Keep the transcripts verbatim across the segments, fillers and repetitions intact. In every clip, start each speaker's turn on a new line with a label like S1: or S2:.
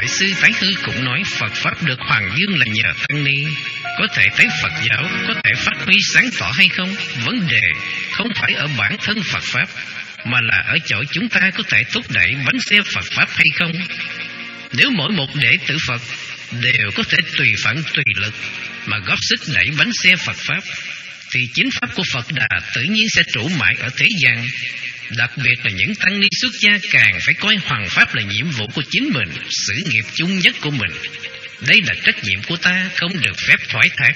S1: Đại sư Tái Hư cũng nói Phật Pháp được hoàng dương là nhờ Tăng Ni. Có thể thấy Phật giáo có thể phát huy sáng tỏ hay không, vấn đề không phải ở bản thân Phật Pháp, mà là ở chỗ chúng ta có thể thúc đẩy bánh xe Phật Pháp hay không. Nếu mỗi một đệ tử Phật đều có thể tùy phận tùy lực mà góp sức đẩy bánh xe Phật Pháp, thì chính Pháp của Phật Đà tự nhiên sẽ trụ mãi ở thế gian. Đặc biệt là những tăng ni xuất gia càng phải coi hoằng Pháp là nhiệm vụ của chính mình, sự nghiệp chung nhất của mình. Đây là trách nhiệm của ta, không được phép thoái thác.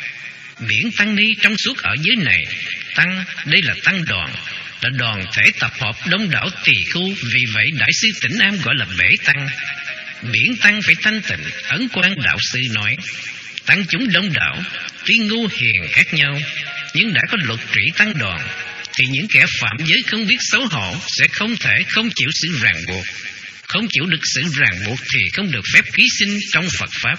S1: Biển tăng ni trong suốt ở dưới này, tăng, đây là tăng đoàn, là đoàn thể tập hợp đông đảo tỳ khu. Vì vậy Đại sư Tĩnh Am gọi là bể tăng. Biển tăng phải thanh tịnh. Ấn Quang đạo sư nói, tăng chúng đông đảo, tuy ngu hiền khác nhau, nhưng đã có luật trị tăng đoàn, thì những kẻ phạm giới không biết xấu hổ sẽ không thể không chịu sự ràng buộc. Không chịu được sự ràng buộc thì không được phép ký sinh trong Phật Pháp.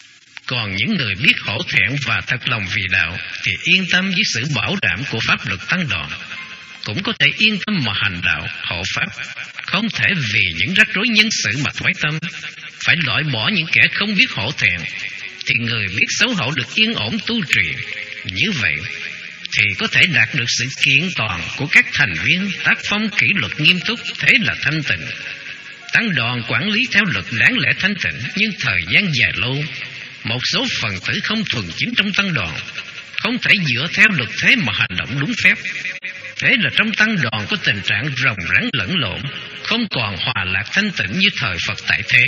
S1: Còn những người biết hổ thẹn và thật lòng vì đạo thì yên tâm với sự bảo đảm của pháp luật tăng đoàn, cũng có thể yên tâm mà hành đạo hộ Pháp. Không thể vì những rắc rối nhân sự mà thoái tâm. Phải loại bỏ những kẻ không biết hổ thẹn, thì người biết xấu hổ được yên ổn tu trì. Như vậy thì có thể đạt được sự kiện toàn của các thành viên, tác phong kỷ luật nghiêm túc, thế là thanh tịnh. Tăng đoàn quản lý theo luật đáng lẽ thanh tịnh, nhưng thời gian dài lâu, một số phần tử không thuần chính trong tăng đoàn không thể dựa theo luật thế mà hành động đúng phép. Thế là trong tăng đoàn có tình trạng rồng rắn lẫn lộn, không còn hòa lạc thanh tịnh như thời Phật tại thế.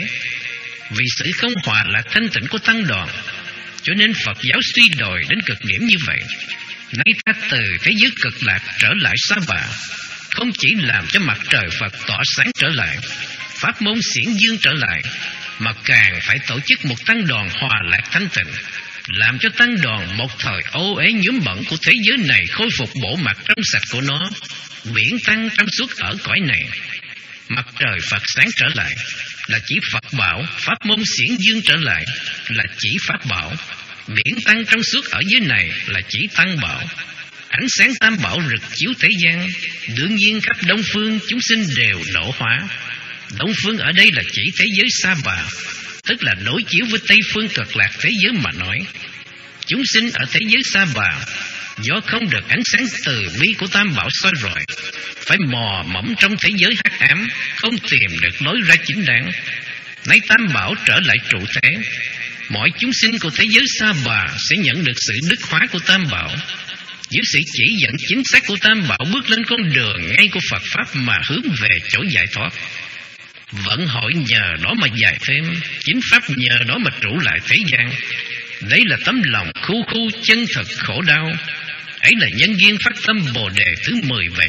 S1: Vì sự không hòa lạc thanh tịnh của tăng đoàn, cho nên Phật giáo suy đồi đến cực điểm như vậy. Nay ta từ thế giới cực lạc trở lại Sa Bà, không chỉ làm cho mặt trời Phật tỏa sáng trở lại, pháp môn xiển dương trở lại, mà càng phải tổ chức một tăng đoàn hòa lạc thanh tịnh, làm cho tăng đoàn một thời ô uế nhuốm bẩn của thế giới này khôi phục bộ mặt trong sạch của nó. Biển tăng trong suốt ở cõi này, mặt trời Phật sáng trở lại là chỉ Phật bảo, pháp môn xiển dương trở lại là chỉ Pháp bảo. Biển tăng trong suốt ở dưới này là chỉ tăng bảo. Ánh sáng tam bảo rực chiếu thế gian, đương nhiên khắp đông phương chúng sinh đều nổ hóa. Đông phương ở đây là chỉ thế giới Sa Bà, tức là đối chiếu với Tây phương cực lạc thế giới mà nói. Chúng sinh ở thế giới Sa Bà, do không được ánh sáng từ bi của tam bảo soi rọi, phải mò mẫm trong thế giới hắc ám, không tìm được lối ra chính đáng. Nay tam bảo trở lại trụ thế, mọi chúng sinh của thế giới Sa Bà sẽ nhận được sự đức hóa của tam bảo, dưới sự chỉ dẫn chính xác của tam bảo bước lên con đường ngay của Phật Pháp mà hướng về chỗ giải thoát. Vận hội nhờ đó mà dài thêm, chính Pháp nhờ đó mà trụ lại thế gian. Đấy là tấm lòng khu khu chân thật khổ đau. Ấy là nhân duyên phát tâm Bồ Đề thứ mười vậy.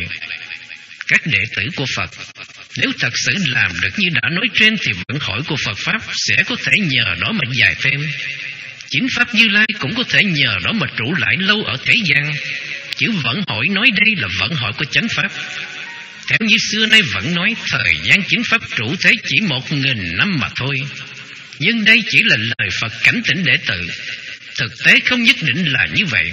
S1: Các đệ tử của Phật nếu thật sự làm được như đã nói trên, thì vận hội của Phật Pháp sẽ có thể nhờ đó mà dài thêm. Chính Pháp Như Lai cũng có thể nhờ đó mà trụ lại lâu ở thế gian. Chữ vận hội nói đây là vận hội của chánh Pháp. Theo như xưa nay vẫn nói, thời gian chính Pháp trụ thế chỉ một nghìn năm mà thôi. Nhưng đây chỉ là lời Phật cảnh tỉnh đệ tử. Thực tế không nhất định là như vậy.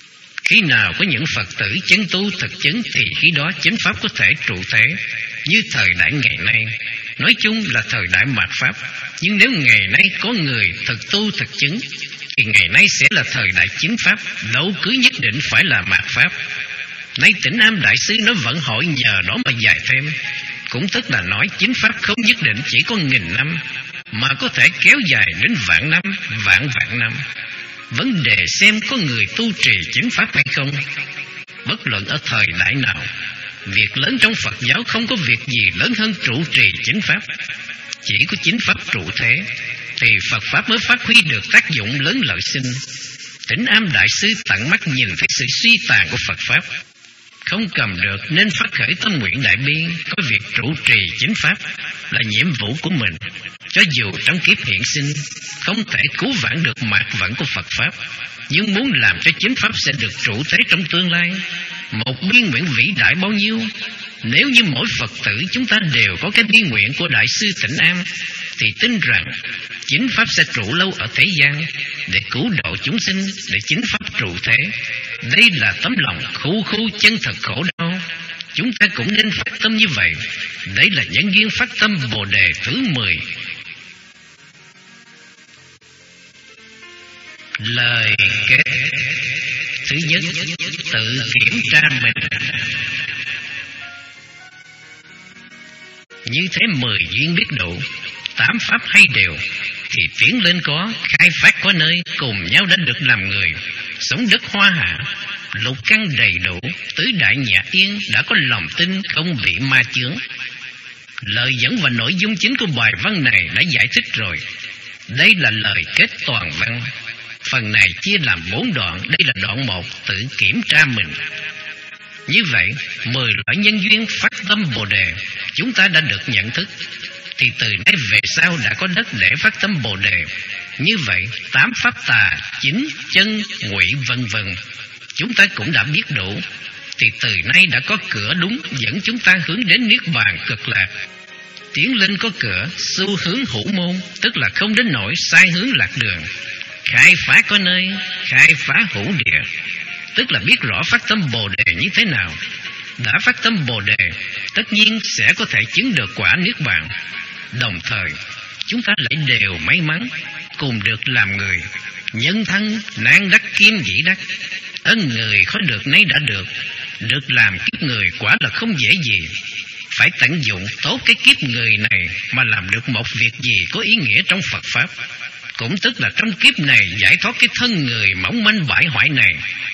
S1: Khi nào có những Phật tử chân tu thực chứng, thì khi đó chánh Pháp có thể trụ thế. Như thời đại ngày nay, nói chung là thời đại mạt Pháp. Nhưng nếu ngày nay có người thực tu thực chứng, thì ngày nay sẽ là thời đại chính Pháp. Đâu cứ nhất định phải là mạt Pháp. Nay Tĩnh Am Đại Sư nói vận hội nhờ đó mà dài thêm, cũng tức là nói chính Pháp không nhất định chỉ có nghìn năm, mà có thể kéo dài đến vạn năm, vạn vạn năm. Vấn đề xem có người tu trì chính Pháp hay không. Bất luận ở thời đại nào, việc lớn trong Phật giáo không có việc gì lớn hơn trụ trì chính Pháp. Chỉ có chính Pháp trụ thế, thì Phật Pháp mới phát huy được tác dụng lớn lợi sinh. Tĩnh Am Đại Sư tận mắt nhìn thấy sự suy tàn của Phật Pháp, không cầm được nên phát khởi tâm nguyện đại bi, có việc trụ trì chính Pháp là nhiệm vụ của mình. Cho dù trong kiếp hiện sinh không thể cứu vãn được mạt vận của Phật Pháp, nhưng muốn làm cho chính Pháp sẽ được trụ thế trong tương lai, một biên nguyện vĩ đại bao nhiêu. Nếu như mỗi Phật tử chúng ta đều có cái biên nguyện của Đại sư Tĩnh Am, thì tin rằng chính Pháp sẽ trụ lâu ở thế gian, để cứu độ chúng sinh, để chính Pháp trụ thế. Đây là tấm lòng khu khu chân thật khổ đau. Chúng ta cũng nên phát tâm như vậy. Đây là nhân duyên phát tâm Bồ Đề thứ mười. Lời kết. Thứ nhất, tự kiểm tra mình. Như thế mười duyên biết đủ, tám pháp hay đều, thì tiến lên có, khai phát có nơi, cùng nhau đã được làm người, sống đất hoa hạ, lục căn đầy đủ, tứ đại nhạc yên, đã có lòng tin không bị ma chướng. Lời dẫn và nội dung chính của bài văn này đã giải thích rồi. Đây là lời kết toàn văn. Phần này chia làm bốn đoạn. Đây là đoạn một, tự kiểm tra mình. Như vậy, mười loại nhân duyên phát tâm Bồ Đề chúng ta đã được nhận thức, thì từ nay về sau đã có đất để phát tâm Bồ Đề. Như vậy, tám pháp tà, chính, chân, ngụy vân vân chúng ta cũng đã biết đủ, thì từ nay đã có cửa đúng dẫn chúng ta hướng đến niết bàn cực lạc. Tiến lên có cửa, xu hướng hữu môn, tức là không đến nỗi sai hướng lạc đường. Khai phá có nơi, khai phá hữu địa, tức là biết rõ phát tâm Bồ Đề như thế nào. Đã phát tâm Bồ Đề, tất nhiên sẽ có thể chứng được quả niết bàn. Đồng thời, chúng ta lại đều may mắn cùng được làm người. Nhân thân nan đắc kim dĩ đắc, ân người khó được nay đã được. Được làm kiếp người quả là không dễ gì. Phải tận dụng tốt cái kiếp người này mà làm được một việc gì có ý nghĩa trong Phật Pháp. Cũng tức là trong kiếp này giải thoát cái thân người mỏng manh bại hoại này.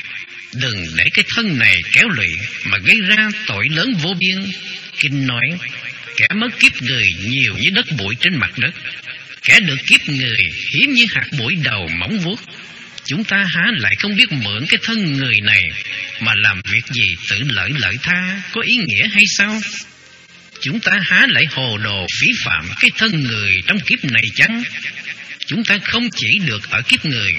S1: Đừng để cái thân này kéo lụy mà gây ra tội lớn vô biên. Kinh nói, kẻ mất kiếp người nhiều như đất bụi trên mặt đất, kẻ được kiếp người hiếm như hạt bụi đầu móng vuốt. Chúng ta há lại không biết mượn cái thân người này mà làm việc gì tự lợi lợi tha có ý nghĩa hay sao? Chúng ta há lại hồ đồ phí phạm cái thân người trong kiếp này chăng? Chúng ta không chỉ được ở kiếp người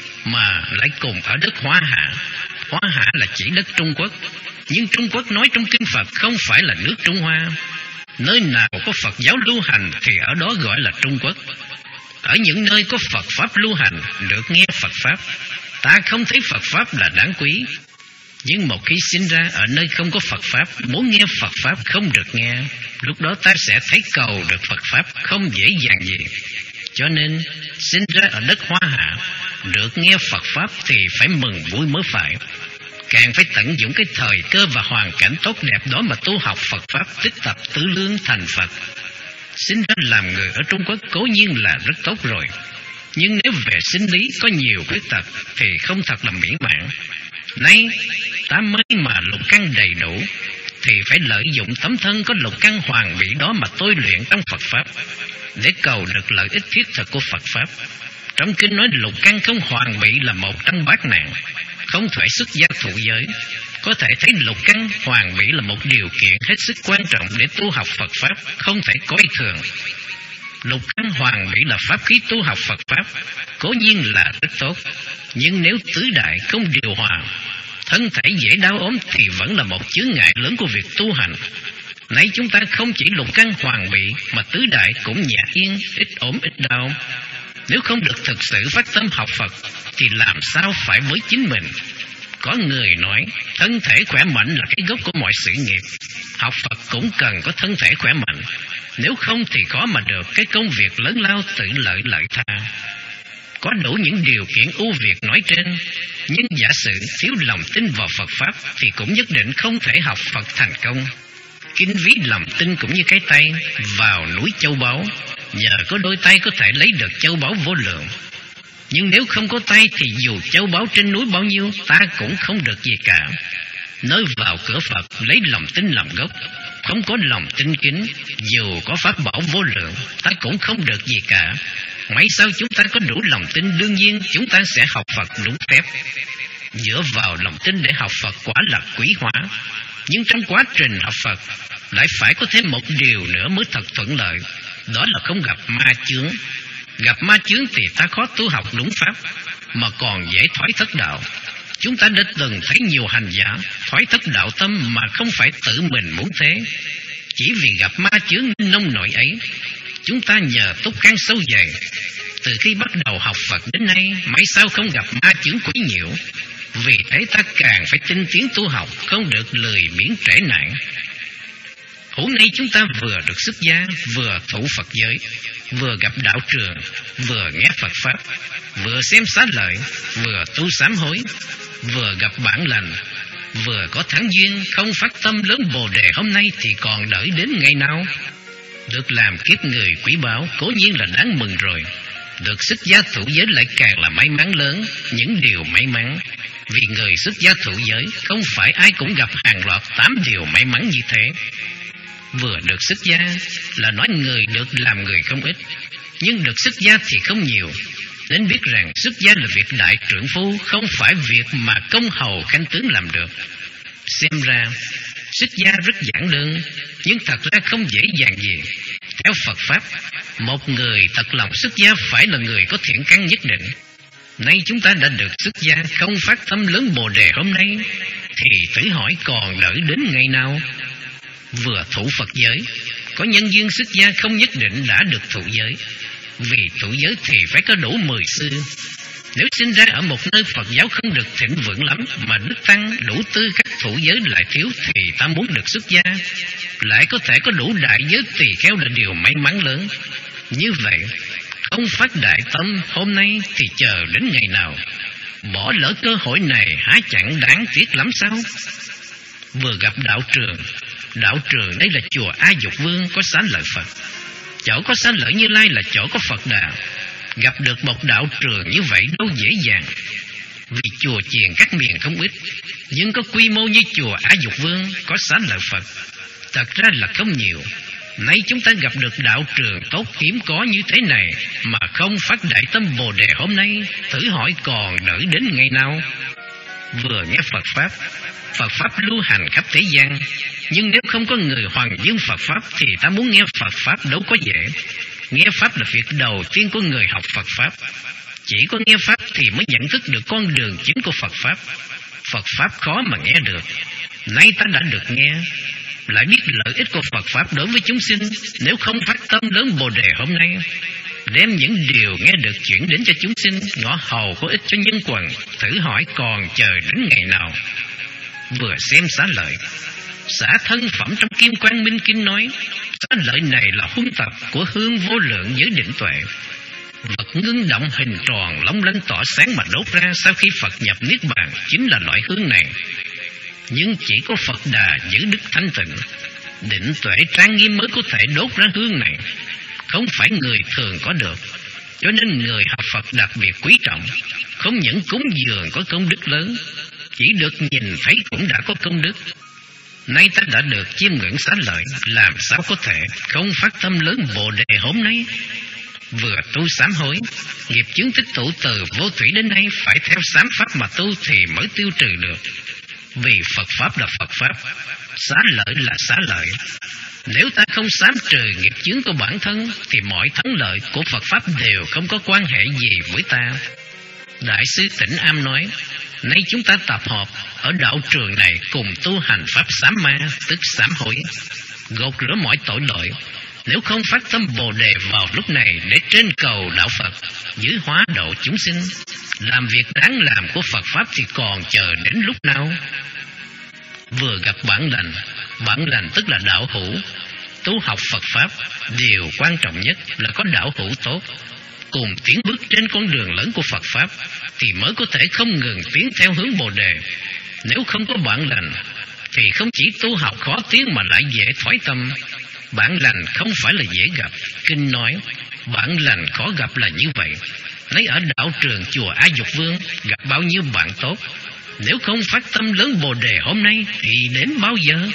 S1: mà lại cùng ở đất Hoa Hạ. Hoa Hạ là chỉ đất Trung Quốc, nhưng Trung Quốc nói trong kinh Phật không phải là nước Trung Hoa. Nơi nào có Phật giáo lưu hành thì ở đó gọi là Trung Quốc. Ở những nơi có Phật Pháp lưu hành, được nghe Phật Pháp, ta không thấy Phật Pháp là đáng quý. Nhưng một khi sinh ra ở nơi không có Phật Pháp, muốn nghe Phật Pháp không được nghe, lúc đó ta sẽ thấy cầu được Phật Pháp không dễ dàng gì. Cho nên, sinh ra ở đất Hoa Hạ, được nghe Phật Pháp thì phải mừng vui mới phải. Càng phải tận dụng cái thời cơ và hoàn cảnh tốt đẹp đó mà tu học Phật Pháp, tích tập tứ lương thành Phật. Sinh ra làm người ở Trung Quốc cố nhiên là rất tốt rồi, nhưng nếu về sinh lý có nhiều khuyết tật thì không thật là mỹ mãn. Nay ta mới mà lục căn đầy đủ, thì phải lợi dụng tấm thân có lục căn hoàn mỹ đó mà tôi luyện trong Phật Pháp, để cầu được lợi ích thiết thực của Phật Pháp. Trong kinh nói lục căn không hoàn mỹ là một trong bát nạn, không thể xuất gia thụ giới. Có thể thấy lục căn hoàn mỹ là một điều kiện hết sức quan trọng để tu học Phật Pháp, không thể coi thường. Lục căn hoàn mỹ là pháp khí tu học Phật Pháp, cố nhiên là rất tốt, nhưng nếu tứ đại không điều hòa, thân thể dễ đau ốm thì vẫn là một chướng ngại lớn của việc tu hành. Nãy chúng ta không chỉ lục căn hoàn mỹ mà tứ đại cũng nhẹ yên, ít ốm ít đau. Nếu không được thực sự phát tâm học Phật thì làm sao phải với chính mình? Có người nói thân thể khỏe mạnh là cái gốc của mọi sự nghiệp. Học Phật cũng cần có thân thể khỏe mạnh, nếu không thì khó mà được cái công việc lớn lao tự lợi lợi tha. Có đủ những điều kiện ưu việt nói trên, nhưng giả sử thiếu lòng tin vào Phật Pháp thì cũng nhất định không thể học Phật thành công. Kinh ví lòng tin cũng như cái tay vào núi châu báu, nhờ có đôi tay có thể lấy được châu báu vô lượng. Nhưng nếu không có tay thì dù châu báu trên núi bao nhiêu, ta cũng không được gì cả. Nơi vào cửa Phật lấy lòng tin làm gốc, không có lòng tin kính, dù có pháp bảo vô lượng, ta cũng không được gì cả. Mấy sao chúng ta có đủ lòng tin, đương nhiên chúng ta sẽ học Phật đúng phép. Dựa vào lòng tin để học Phật quả là quý hóa, nhưng trong quá trình học Phật lại phải có thêm một điều nữa mới thật thuận lợi, đó là không gặp ma chướng. Gặp ma chướng thì ta khó tu học đúng pháp, mà còn dễ thoái thất đạo. Chúng ta đã từng thấy nhiều hành giả thoái thất đạo tâm mà không phải tự mình muốn thế, chỉ vì gặp ma chướng nên nông nổi ấy. Chúng ta nhờ túc căn sâu dày, từ khi bắt đầu học Phật đến nay, mấy sao không gặp ma chướng quấy nhiễu. Vì thế ta càng phải tinh tiến tu học, không được lười biếng trễ nải. Hôm nay chúng ta vừa được xuất gia, vừa thụ Phật giới, vừa gặp đạo trường, vừa nghe Phật Pháp, vừa xem xá lợi, vừa tu sám hối, vừa gặp bản lành, vừa có thắng duyên, không phát tâm lớn Bồ Đề hôm nay thì còn đợi đến ngày nào? Được làm kiếp người quý báu cố nhiên là đáng mừng rồi. Được xuất gia thụ giới lại càng là may mắn lớn, những điều may mắn. Vì người xuất gia thụ giới không phải ai cũng gặp hàng loạt tám điều may mắn như thế. Vừa được xuất gia là nói người được làm người không ít, nhưng được xuất gia thì không nhiều. Nên biết rằng xuất gia là việc đại trượng phu, không phải việc mà công hầu khanh tướng làm được. Xem ra xuất gia rất giản đơn, nhưng thật ra không dễ dàng gì. Theo Phật Pháp, một người thật lòng xuất gia phải là người có thiện căn nhất định. Nay chúng ta đã được xuất gia, không phát tâm lớn Bồ Đề hôm nay, thì thử hỏi còn đợi đến ngày nào? Vừa thụ Phật giới, có nhân duyên xuất gia không nhất định đã được thụ giới. Vì thụ giới thì phải có đủ mười sư. Nếu sinh ra ở một nơi Phật giáo không được thịnh vượng lắm, mà Đức Tăng đủ tư cách thụ giới lại thiếu, thì ta muốn được xuất gia lại có thể có đủ đại giới tỳ kheo là điều may mắn lớn. Như vậy không phát đại tâm hôm nay thì chờ đến ngày nào? Bỏ lỡ cơ hội này há chẳng đáng tiếc lắm sao? Vừa gặp đạo trường. Đạo trường đây là chùa A Dục Vương, có xá lợi Phật. Chỗ có xá lợi Như Lai là chỗ có Phật Đà. Gặp được một đạo trường như vậy đâu dễ dàng. Vì chùa chiền các miền không ít, nhưng có quy mô như chùa A Dục Vương, có xá lợi Phật, thật ra là không nhiều. Nay chúng ta gặp được đạo trường tốt hiếm có như thế này mà không phát đại tâm Bồ Đề hôm nay, thử hỏi còn đợi đến ngày nào? Vừa nghe Phật Pháp, Phật Pháp lưu hành khắp thế gian, nhưng nếu không có người hoàng dương Phật Pháp thì ta muốn nghe Phật Pháp đâu có dễ. Nghe Pháp là việc đầu tiên của người học Phật Pháp. Chỉ có nghe Pháp thì mới nhận thức được con đường chính của Phật Pháp. Phật Pháp khó mà nghe được. Nay ta đã được nghe, lại biết lợi ích của Phật Pháp đối với chúng sinh. Nếu không phát tâm lớn Bồ Đề hôm nay, đem những điều nghe được chuyển đến cho chúng sinh, ngõ hầu có ích cho nhân quần, thử hỏi còn chờ đến ngày nào? Vừa xem xá lợi, xả thân phẩm trong Kim Quang Minh Kinh nói, xá lợi này là huân tập của hương vô lượng giới định tuệ. Vật ngưng động hình tròn long lanh tỏa sáng mà đốt ra sau khi Phật nhập Niết Bàn chính là loại hương này. Nhưng chỉ có Phật Đà giữ đức thanh tịnh, định tuệ trang nghiêm mới có thể đốt ra hương này, không phải người thường có được. Cho nên người học Phật đặc biệt quý trọng, không những cúng dường có công đức lớn, chỉ được nhìn thấy cũng đã có công đức. Nay ta đã được chiêm ngưỡng xá lợi, làm sao có thể không phát tâm lớn Bồ Đề hôm nay? Vừa tu sám hối, nghiệp chướng tích tụ từ vô thủy đến nay phải theo sám pháp mà tu thì mới tiêu trừ được. Vì Phật Pháp là Phật Pháp, xá lợi là xá lợi. Nếu ta không sám trừ nghiệp chướng của bản thân thì mọi thắng lợi của Phật Pháp đều không có quan hệ gì với ta. Đại sư Tĩnh Am nói, nay chúng ta tập hợp ở đạo trường này cùng tu hành Pháp sám ma, tức sám hối, gột rửa mọi tội lỗi. Nếu không phát tâm Bồ Đề vào lúc này để trên cầu đạo Phật, giữ hóa độ chúng sinh, làm việc đáng làm của Phật Pháp thì còn chờ đến lúc nào? Vừa gặp bản lành, bản lành tức là đạo hữu. Tu học Phật Pháp, điều quan trọng nhất là có đạo hữu tốt, cùng tiến bước trên con đường lớn của Phật Pháp, thì mới có thể không ngừng tiến theo hướng Bồ Đề. Nếu không có bản lành, thì không chỉ tu học khó tiến mà lại dễ thoái tâm. Bản lành không phải là dễ gặp. Kinh nói, bản lành khó gặp là như vậy. Lấy ở đạo trường chùa A Dục Vương gặp bao nhiêu bạn tốt, nếu không phát tâm lớn Bồ Đề hôm nay thì đến bao giờ?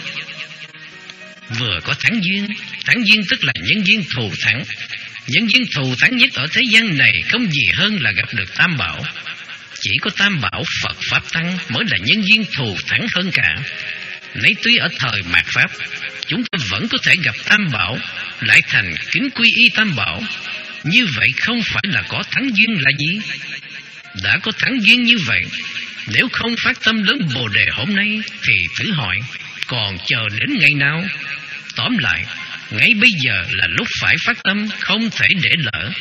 S1: Vừa có thắng duyên, thắng duyên tức là nhân duyên thù thắng. Nhân duyên thù thắng nhất ở thế gian này không gì hơn là gặp được Tam Bảo. Chỉ có Tam Bảo Phật Pháp Tăng mới là nhân duyên thù thắng hơn cả. Nấy tuy ở thời mạt Pháp, chúng ta vẫn có thể gặp Tam Bảo, lại thành kính quy y Tam Bảo. Như vậy không phải là có thắng duyên là gì? Đã có thắng duyên như vậy, nếu không phát tâm lớn Bồ Đề hôm nay thì thử hỏi còn chờ đến ngày nào? Tóm lại, ngay bây giờ là lúc phải phát tâm, không thể để lỡ.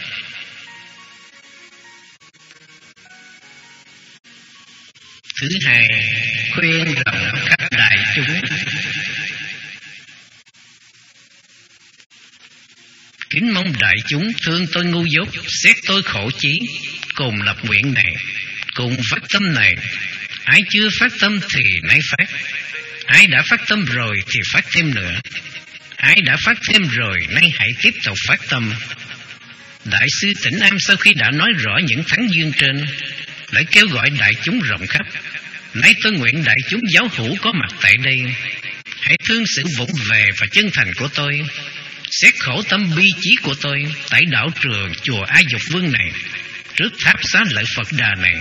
S1: Thứ hai, khuyên rộng khắp đại chúng. kính mong đại chúng thương tôi ngu dốt, xét tôi khổ chí, cùng lập nguyện này, cùng phát tâm này. Ai chưa phát tâm thì nay phát, ai đã phát tâm rồi thì phát thêm nữa, ai đã phát thêm rồi nay hãy tiếp tục phát tâm. Đại sư Tĩnh Am sau khi đã nói rõ những thắng duyên trên, lại kêu gọi đại chúng rộng khắp. Nay tôi nguyện đại chúng giáo hữu có mặt tại đây, hãy thương sự vụng về và chân thành của tôi, xét khổ tâm bi chí của tôi tại đạo trường chùa A Dục Vương này, trước tháp xá lợi Phật Đà này.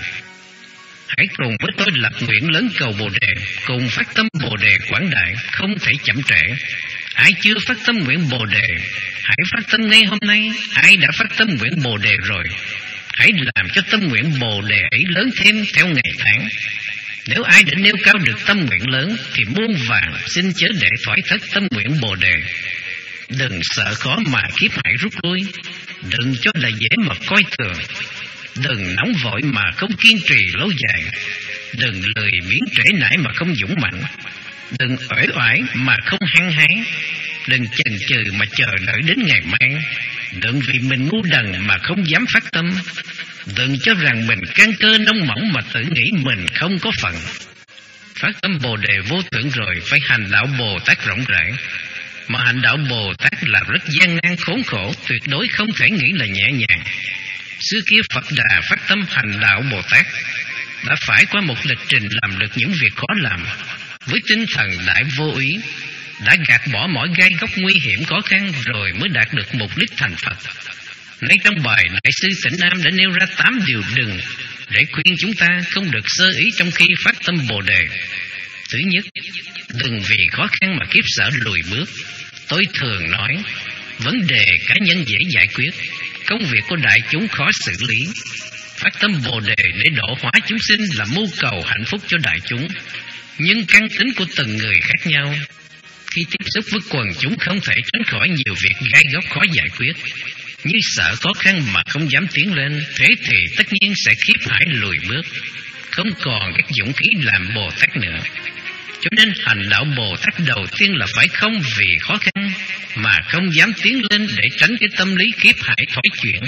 S1: Hãy cùng với tôi lập nguyện lớn cầu Bồ Đề, cùng phát tâm Bồ Đề quảng đại, không thể chậm trễ. Ai chưa phát tâm nguyện Bồ Đề, hãy phát tâm ngay hôm nay. Ai đã phát tâm nguyện Bồ Đề rồi, hãy làm cho tâm nguyện Bồ Đề ấy lớn thêm theo ngày tháng. Nếu ai đã nêu cao được tâm nguyện lớn, thì muôn vàng xin chớ để thoái thất tâm nguyện Bồ Đề. Đừng sợ khó mà kiếp hại rút lui, đừng cho là dễ mà coi thường, đừng nóng vội mà không kiên trì lâu dài, đừng lười biếng trễ nải mà không dũng mạnh, đừng uể oải mà không hăng hái, đừng chần chừ mà chờ đợi đến ngày mai, đừng vì mình ngu đần mà không dám phát tâm, đừng cho rằng mình căn cơ nông mỏng mà tự nghĩ mình không có phận. Phát tâm Bồ Đề vô thượng rồi phải hành đạo Bồ Tát rộng rãi. Mà hành đạo Bồ Tát là rất gian nan khốn khổ, tuyệt đối không thể nghĩ là nhẹ nhàng. Xưa kia Phật Đà phát tâm hành đạo Bồ Tát đã phải qua một lịch trình làm được những việc khó làm, với tinh thần đại vô ý, đã gạt bỏ mọi gai góc nguy hiểm khó khăn rồi mới đạt được mục đích thành Phật. Nay trong bài Đại sư Tĩnh Am đã nêu ra tám điều đừng để khuyên chúng ta không được sơ ý trong khi phát tâm Bồ Đề. Thứ nhất, đừng vì khó khăn mà kiếp sợ lùi bước. Tôi thường nói, vấn đề cá nhân dễ giải quyết, công việc của đại chúng khó xử lý. Phát tâm Bồ Đề để độ hóa chúng sinh là mưu cầu hạnh phúc cho đại chúng, nhưng căn tính của từng người khác nhau. Khi tiếp xúc với quần chúng không thể tránh khỏi nhiều việc gai góc khó giải quyết, như sợ khó khăn mà không dám tiến lên, thế thì tất nhiên sẽ khiếp hải lùi bước, không còn các dũng khí làm Bồ Tát nữa. Cho nên hành đạo Bồ Tát đầu tiên là phải không vì khó khăn mà không dám tiến lên để tránh cái tâm lý kiếp hải thoái chuyển.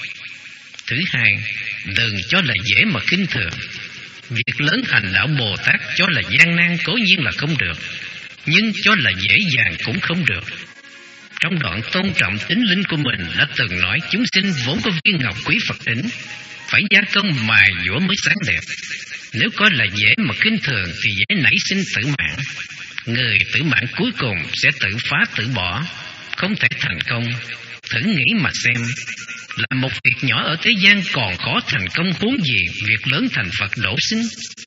S1: Thứ hai, đừng cho là dễ mà khinh thường. Việc lớn hành đạo Bồ Tát cho là gian nan cố nhiên là không được, nhưng cho là dễ dàng cũng không được. Trong đoạn tôn trọng tính linh của mình đã từng nói, chúng sinh vốn có viên ngọc quý Phật đỉnh, phải gia công mài dũa mới sáng đẹp. Nếu coi là dễ mà khinh thường thì dễ nảy sinh tử mạng. Người tử mạng cuối cùng sẽ tự phá tự bỏ, không thể thành công. Thử nghĩ mà xem, là một việc nhỏ ở thế gian còn khó thành công, huống gì việc lớn thành Phật độ sinh.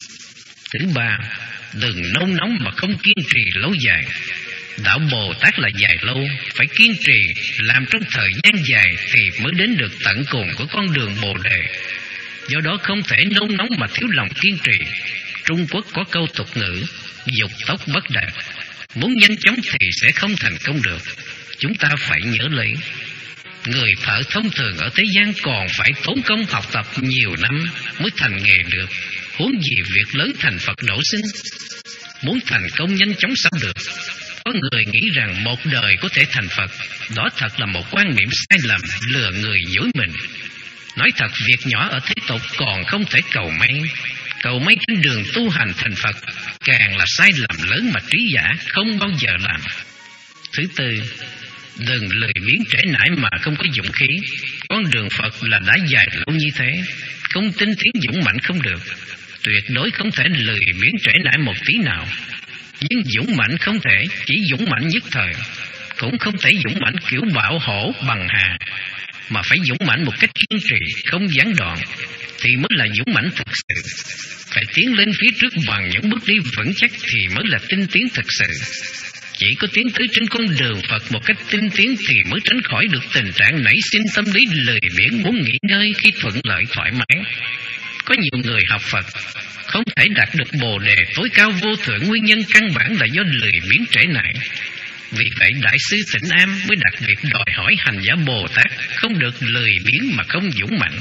S1: Thứ ba, đừng nôn nóng mà không kiên trì lâu dài. Đạo Bồ Tát là dài lâu, phải kiên trì, làm trong thời gian dài thì mới đến được tận cùng của con đường Bồ Đề. Do đó không thể nôn nóng mà thiếu lòng kiên trì. Trung Quốc có câu tục ngữ, dục tốc bất đạt. Muốn nhanh chóng thì sẽ không thành công được. Chúng ta phải nhớ lấy, người thợ thông thường ở thế gian còn phải tốn công học tập nhiều năm mới thành nghề được, huống gì việc lớn thành Phật độ sinh. Muốn thành công nhanh chóng sao được? Có người nghĩ rằng một đời có thể thành Phật, đó thật là một quan niệm sai lầm, lừa người dối mình. Nói thật, việc nhỏ ở thế tục còn không thể cầu may, cầu may trên đường tu hành thành Phật càng là sai lầm lớn mà trí giả không bao giờ làm. Thứ tư, đừng lười biếng trễ nải mà không có dũng khí. Con đường Phật là đã dài lâu như thế, không tinh tiến dũng mạnh không được. Tuyệt đối không thể lười biếng trễ nải một tí nào. Nhưng dũng mạnh không thể chỉ dũng mạnh nhất thời, cũng không thể dũng mạnh kiểu bạo hổ bằng hà, mà phải dũng mạnh một cách kiên trì, không gián đoạn, thì mới là dũng mạnh thực sự. Phải tiến lên phía trước bằng những bước đi vững chắc thì mới là tinh tiến thực sự. Chỉ có tiến tới trên con đường Phật một cách tinh tiến thì mới tránh khỏi được tình trạng nảy sinh tâm lý lười biếng muốn nghỉ ngơi khi thuận lợi thoải mái. Có nhiều người học Phật không thể đạt được Bồ Đề tối cao vô thượng, nguyên nhân căn bản là do lười biếng trễ nải. Vì vậy Đại sư Tĩnh Am mới đặt việc đòi hỏi hành giả Bồ Tát không được lười biếng mà không dũng mạnh.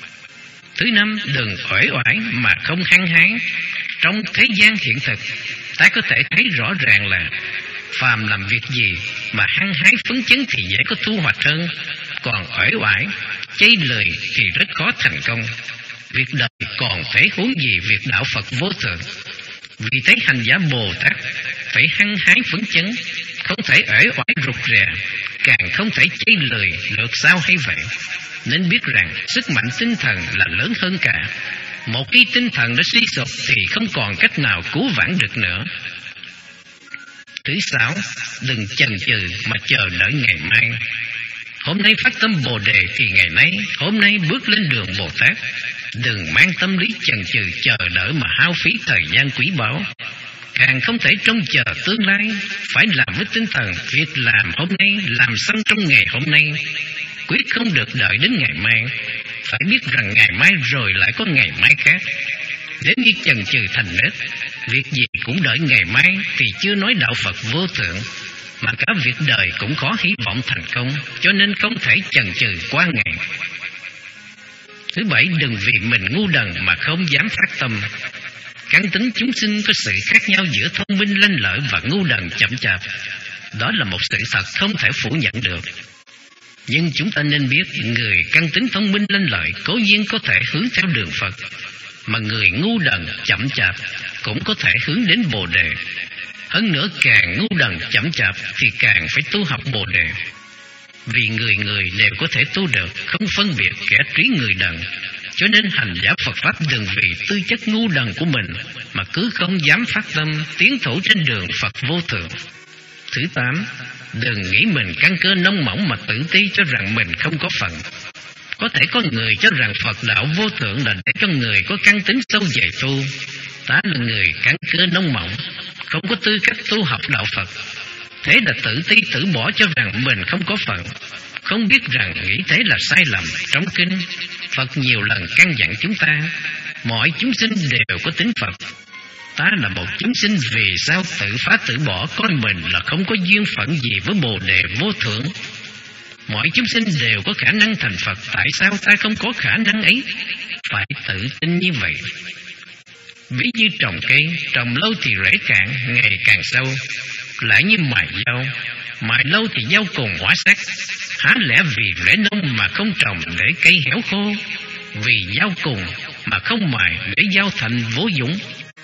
S1: Thứ năm, đừng uể oải mà không hăng hái. Trong thế gian hiện thực, ta có thể thấy rõ ràng là phàm làm việc gì mà hăng hái phấn chấn thì dễ có thu hoạch hơn. còn uể oải, chây lười thì rất khó thành công. Việc đời còn phải huống gì việc đạo Phật vô thượng. Vì thế hành giả Bồ Tát phải hăng hái phấn chấn, không thể uể oải rụt rè, càng không thể chây lười được sao hay vậy. Nên biết rằng sức mạnh tinh thần là lớn hơn cả. Một khi tinh thần đã suy sụp thì không còn cách nào cứu vãn được nữa. Thứ sáu, đừng chần chừ mà chờ đợi ngày mai. Hôm nay phát tâm Bồ Đề thì ngày nay, hôm nay bước lên đường Bồ Tát. Đừng mang tâm lý chần chừ chờ đợi mà hao phí thời gian quý báu. Càng không thể trông chờ tương lai, phải làm với tinh thần việc làm hôm nay, làm xong trong ngày hôm nay. Quyết không được đợi đến ngày mai. Phải biết rằng ngày mai rồi lại có ngày mai khác. Nếu như chần chừ thành nết, việc gì cũng đợi ngày mai thì chưa nói đạo Phật vô thượng, mà cả việc đời cũng khó hy vọng thành công, cho nên không thể chần chừ qua ngày. Thứ bảy, đừng vì mình ngu đần mà không dám phát tâm. Căn tính chúng sinh có sự khác nhau giữa thông minh lanh lợi và ngu đần chậm chạp. Đó là một sự thật không thể phủ nhận được. Nhưng chúng ta nên biết, người căn tính thông minh lanh lợi cố nhiên có thể hướng theo đường Phật, mà người ngu đần chậm chạp cũng có thể hướng đến Bồ Đề. Hơn nữa, càng ngu đần chậm chạp thì càng phải tu học Bồ Đề. Vì người người đều có thể tu được, không phân biệt kẻ trí người đần. Cho nên hành giả Phật Pháp đừng vì tư chất ngu đần của mình mà cứ không dám phát tâm tiến thủ trên đường Phật vô thượng. Thứ tám, đừng nghĩ mình căn cơ nông mỏng mà tự ti cho rằng mình không có phần. Có thể có người cho rằng Phật đạo vô thượng là để cho người có căn tính sâu dày tu. Ta là người căn cơ nông mỏng, không có tư cách tu học đạo Phật. Thế là tự ti tự bỏ cho rằng mình không có phần, không biết rằng nghĩ thế là sai lầm. Trong kinh, Phật nhiều lần căn dặn chúng ta, mọi chúng sinh đều có tính Phật. Ta là một chúng sinh, vì sao tự phá tự bỏ, coi mình là không có duyên phận gì với Bồ Đề vô thượng. Mọi chúng sinh đều có khả năng thành Phật, tại sao ta không có khả năng ấy? Phải tự tin như vậy. Ví như trồng cây, trồng lâu thì rễ cạn, ngày càng sâu. Lại như mài dao, mài lâu thì dao cùng hóa sắc. Há lẽ vì rễ nông mà không trồng để cây héo khô, vì dao cùng mà không mài để dao thành vô dụng.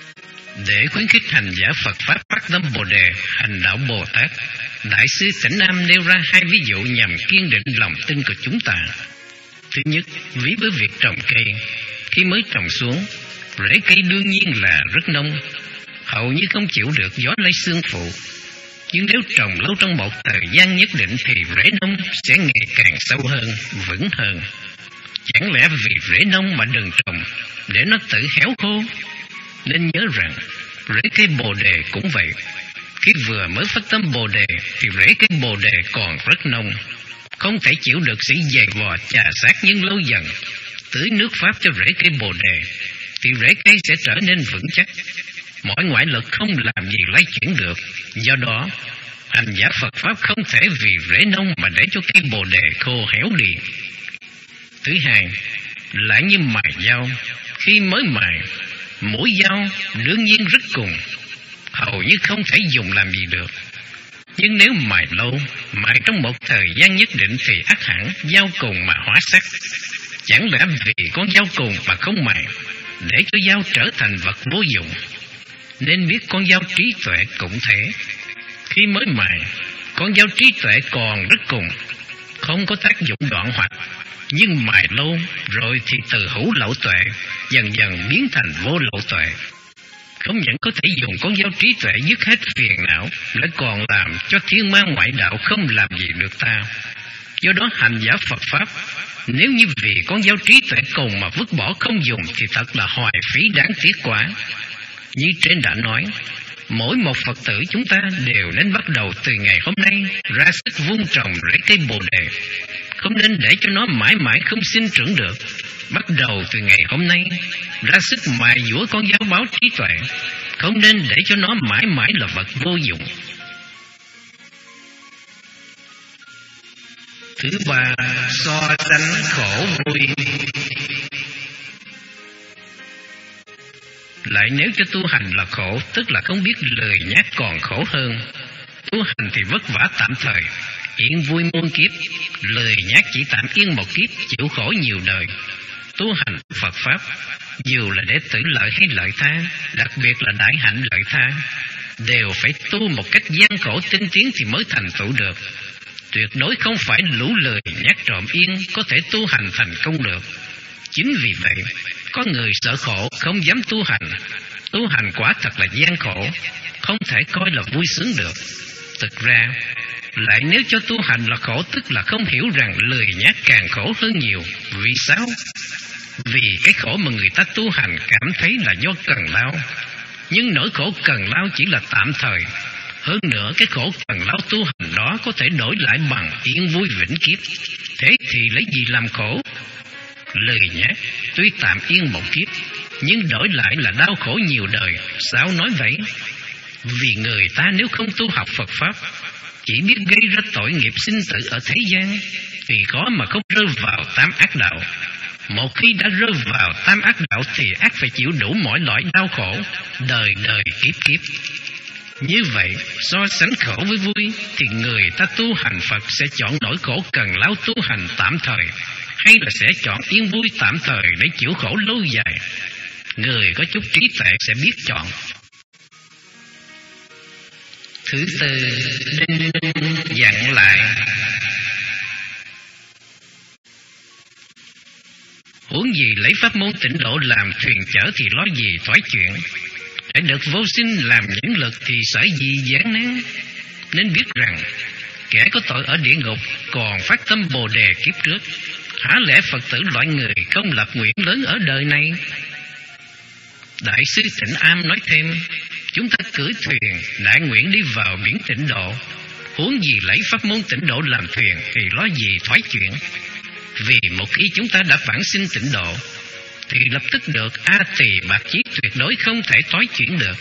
S1: Để khuyến khích hành giả Phật Pháp phát tâm Bồ Đề, hành đạo Bồ Tát, Đại sư Tỉnh Nam nêu ra hai ví dụ nhằm kiên định lòng tin của chúng ta. Thứ nhất, ví với việc trồng cây. Khi mới trồng xuống, rễ cây đương nhiên là rất nông, hầu như không chịu được gió lay sương phụ. Nhưng nếu trồng lâu trong một thời gian nhất định thì rễ nông sẽ ngày càng sâu hơn, vững hơn. Chẳng lẽ vì rễ nông mà đừng trồng để nó tự héo khô? Nên nhớ rằng rễ cây Bồ Đề cũng vậy. Khi vừa mới phát tâm Bồ Đề thì rễ cây Bồ Đề còn rất nông, không thể chịu được sự dày vò chà sát, nhưng lâu dần tưới nước Pháp cho rễ cây Bồ Đề thì rễ cây sẽ trở nên vững chắc. Mọi ngoại lực không làm gì lay chuyển được. Do đó, hành giả Phật Pháp không thể vì rễ nông mà để cho cây Bồ Đề khô héo đi. Thứ hai, lại như mài dao. Khi mới mài, mũi dao đương nhiên rất cùng, hầu như không thể dùng làm gì được. Nhưng nếu mài lâu, mài trong một thời gian nhất định thì ắt hẳn dao cùng mà hóa sắc. Chẳng lẽ vì con dao cùng mà không mài, để cho dao trở thành vật vô dụng? Nên biết con dao trí tuệ cũng thế. Khi mới mài, con dao trí tuệ còn rất cùng, không có tác dụng đoạn hoặc. Nhưng mài lâu rồi thì từ hữu lậu tuệ dần dần biến thành vô lậu tuệ. Không những có thể dùng con dao trí tuệ dứt hết phiền não, lại còn làm cho thiên ma ngoại đạo không làm gì được ta. Do đó hành giả Phật Pháp, nếu như vì con dao trí tuệ cùng mà vứt bỏ không dùng thì thật là hoài phí đáng tiếc quá. Như trên đã nói, mỗi một Phật tử chúng ta đều nên bắt đầu từ ngày hôm nay ra sức vun trồng rễ cây Bồ Đề, không nên để cho nó mãi mãi không sinh trưởng được. Bắt đầu từ ngày hôm nay ra sức mài dũa con dao báo trí tuệ, không nên để cho nó mãi mãi là vật vô dụng. Thứ ba, so sánh khổ vui. Lại nếu cho tu hành là khổ, tức là không biết lười nhác còn khổ hơn. Tu hành thì vất vả tạm thời, yên vui muôn kiếp, lười nhác chỉ tạm yên một kiếp, chịu khổ nhiều đời. Tu hành Phật Pháp, dù là để tử lợi hay lợi tha, đặc biệt là đại hạnh lợi tha, đều phải tu một cách gian khổ tinh tiến thì mới thành tựu được. Tuyệt đối không phải lũ lười nhác trộm yên có thể tu hành thành công được. Chính vì vậy, có người sợ khổ không dám tu hành. Tu hành quả thật là gian khổ, không thể coi là vui sướng được. Thực ra, lại nếu cho tu hành là khổ, tức là không hiểu rằng lười nhác càng khổ hơn nhiều. Vì sao? Vì cái khổ mà người ta tu hành cảm thấy là do cần lao, nhưng nỗi khổ cần lao chỉ là tạm thời. Hơn nữa, cái khổ cần lao tu hành đó có thể đổi lại bằng yên vui vĩnh kiếp. Thế thì lấy gì làm khổ? Lười nhác tuy tạm yên một kiếp, nhưng đổi lại là đau khổ nhiều đời. Sao nói vậy? Vì người ta nếu không tu học Phật Pháp, chỉ biết gây ra tội nghiệp sinh tử ở thế gian, thì khó mà không rơi vào tam ác đạo. Một khi đã rơi vào tam ác đạo thì ác phải chịu đủ mọi loại đau khổ, đời đời kiếp kiếp. Như vậy, so sánh khổ với vui, thì người ta tu hành Phật sẽ chọn nỗi khổ cần lao tu hành tạm thời, hay là sẽ chọn yên vui tạm thời để chịu khổ lâu dài? Người có chút trí tuệ sẽ biết chọn. Thứ tư, đinh ninh dặn lại. Huống gì lấy pháp môn tịnh độ làm thuyền chở thì lo gì thoái chuyện. Để được vô sinh làm những lực thì sợ gì gian nan. Nên biết rằng kẻ có tội ở địa ngục còn phát tâm Bồ Đề kiếp trước. Há lẽ Phật tử loại người không lập nguyện lớn ở đời này? Đại sư Tịnh Am nói thêm, chúng ta cưỡi thuyền đại nguyện đi vào biển tịnh độ, huống gì lấy pháp môn tịnh độ làm thuyền thì lo gì thoái chuyện. Vì một khi chúng ta đã vãng sinh tịnh độ thì lập tức được A Tỳ Bạc Chiết, tuyệt đối không thể thoái chuyển được.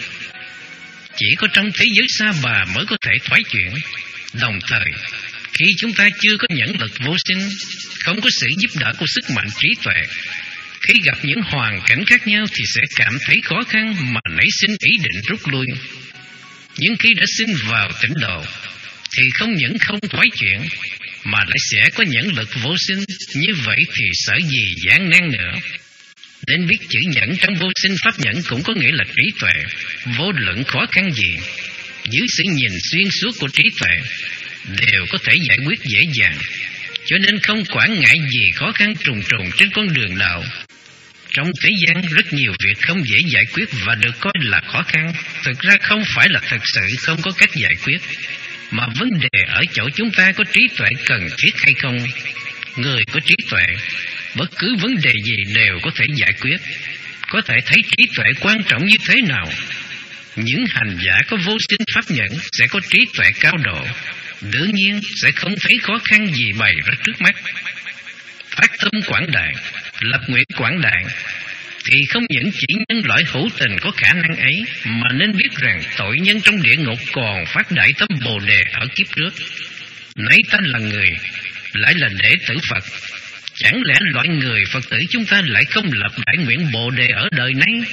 S1: Chỉ có trong thế giới Sa Bà mới có thể thoái chuyển. Đồng thời, khi chúng ta chưa có nhẫn lực vô sinh, không có sự giúp đỡ của sức mạnh trí tuệ, khi gặp những hoàn cảnh khác nhau thì sẽ cảm thấy khó khăn mà nảy sinh ý định rút lui. Nhưng khi đã sinh vào tịnh độ thì không những không thoái chuyển mà lại sẽ có nhẫn lực vô sinh. Như vậy thì sợ gì gian nan nữa. Nên biết chữ nhẫn trong vô sinh pháp nhẫn cũng có nghĩa là trí tuệ. Vô luận khó khăn gì, dưới sự nhìn xuyên suốt của trí tuệ, đều có thể giải quyết dễ dàng. Cho nên không quản ngại gì khó khăn trùng trùng trên con đường đạo. Trong thế gian rất nhiều việc không dễ giải quyết và được coi là khó khăn. Thực ra không phải là thật sự không có cách giải quyết, mà vấn đề ở chỗ chúng ta có trí tuệ cần thiết hay không. Người có trí tuệ, bất cứ vấn đề gì đều có thể giải quyết. Có thể thấy trí tuệ quan trọng như thế nào. Những hành giả có vô sinh pháp nhẫn sẽ có trí tuệ cao độ, đương nhiên sẽ không thấy khó khăn gì bày ra trước mắt. Phát tâm quảng đại, lập nguyện quảng đại, thì không những chỉ nhân loại hữu tình có khả năng ấy, mà nên biết rằng tội nhân trong địa ngục còn phát đại tâm Bồ Đề ở kiếp trước. Nãy ta là người, lại là đệ tử Phật, chẳng lẽ loại người Phật tử chúng ta lại không lập đại nguyện Bồ Đề ở đời này?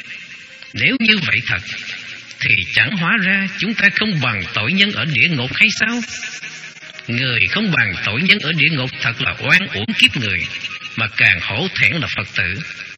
S1: Nếu như vậy thật, thì chẳng hóa ra chúng ta không bằng tội nhân ở địa ngục hay sao? Người không bằng tội nhân ở địa ngục thật là oan uổng kiếp người, mà càng hổ thẹn là Phật tử.